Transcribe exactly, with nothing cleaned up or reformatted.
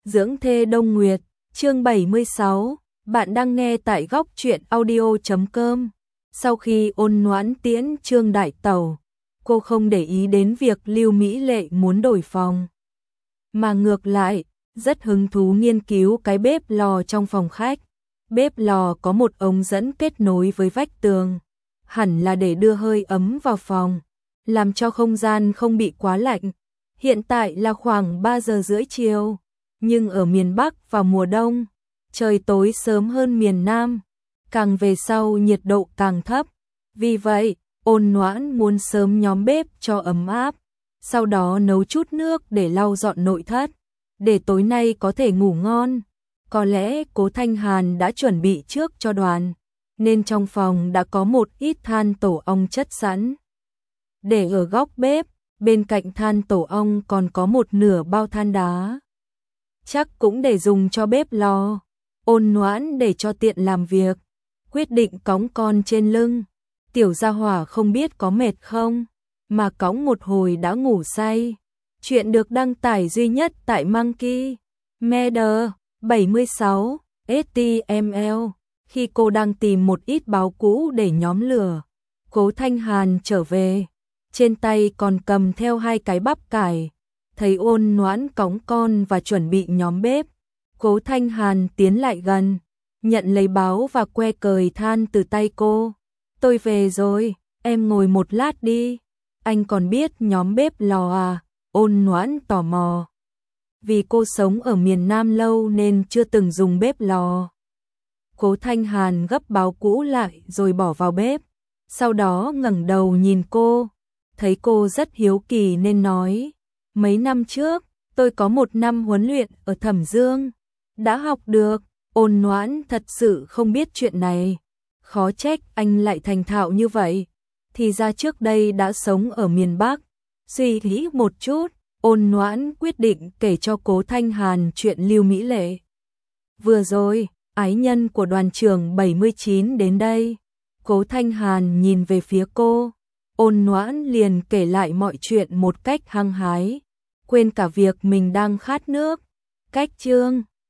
Dưỡng thê Đông Nguyệt, chương bảy mươi sáu, bạn đang nghe tại góc truyện audio chấm com. Sau khi ôn noãn tiễn Trương Đại Tẩu, cô không để ý đến việc Lưu Mỹ Lệ muốn đổi phòng, mà ngược lại, rất hứng thú nghiên cứu cái bếp lò trong phòng khách. Bếp lò có một ống dẫn kết nối với vách tường, hẳn là để đưa hơi ấm vào phòng, làm cho không gian không bị quá lạnh. Hiện tại là khoảng ba giờ rưỡi chiều, nhưng ở miền Bắc vào mùa đông, trời tối sớm hơn miền Nam, càng về sau nhiệt độ càng thấp. Vì vậy, ôn noãn muốn sớm nhóm bếp cho ấm áp, sau đó nấu chút nước để lau dọn nội thất, để tối nay có thể ngủ ngon. Có lẽ Cố Thanh Hàn đã chuẩn bị trước cho đoàn, nên trong phòng đã có một ít than tổ ong chất sẵn. Để ở góc bếp, bên cạnh than tổ ong còn có một nửa bao than đá. Chắc cũng để dùng cho bếp lò. Ôn noãn để cho tiện làm việc, quyết định cõng con trên lưng. Tiểu gia hỏa không biết có mệt không, mà cõng một hồi đã ngủ say. Chuyện được đăng tải duy nhất tại Monkey Media bảy mươi sáu ét tê em lờ. Khi cô đang tìm một ít báo cũ để nhóm lửa, Cố Thanh Hàn trở về, trên tay còn cầm theo hai cái bắp cải. Thấy ôn noãn cõng con và chuẩn bị nhóm bếp, Cố Thanh Hàn tiến lại gần, nhận lấy báo và que cời than từ tay cô. Tôi về rồi, em ngồi một lát đi. Anh còn biết nhóm bếp lò à? Ôn noãn tò mò. Vì cô sống ở miền Nam lâu nên chưa từng dùng bếp lò. Cố Thanh Hàn gấp báo cũ lại rồi bỏ vào bếp, sau đó ngẩng đầu nhìn cô, thấy cô rất hiếu kỳ nên nói, mấy năm trước, tôi có một năm huấn luyện ở Thẩm Dương, đã học được. Ôn noãn thật sự không biết chuyện này, khó trách anh lại thành thạo như vậy, thì ra trước đây đã sống ở miền Bắc. Suy nghĩ một chút, ôn noãn quyết định kể cho Cố Thanh Hàn chuyện Lưu Mỹ Lệ. Vừa rồi, ái nhân của đoàn trưởng bảy mươi chín đến đây. Cố Thanh Hàn nhìn về phía cô, ôn noãn liền kể lại mọi chuyện một cách hăng hái, quên cả việc mình đang khát nước. Cách chương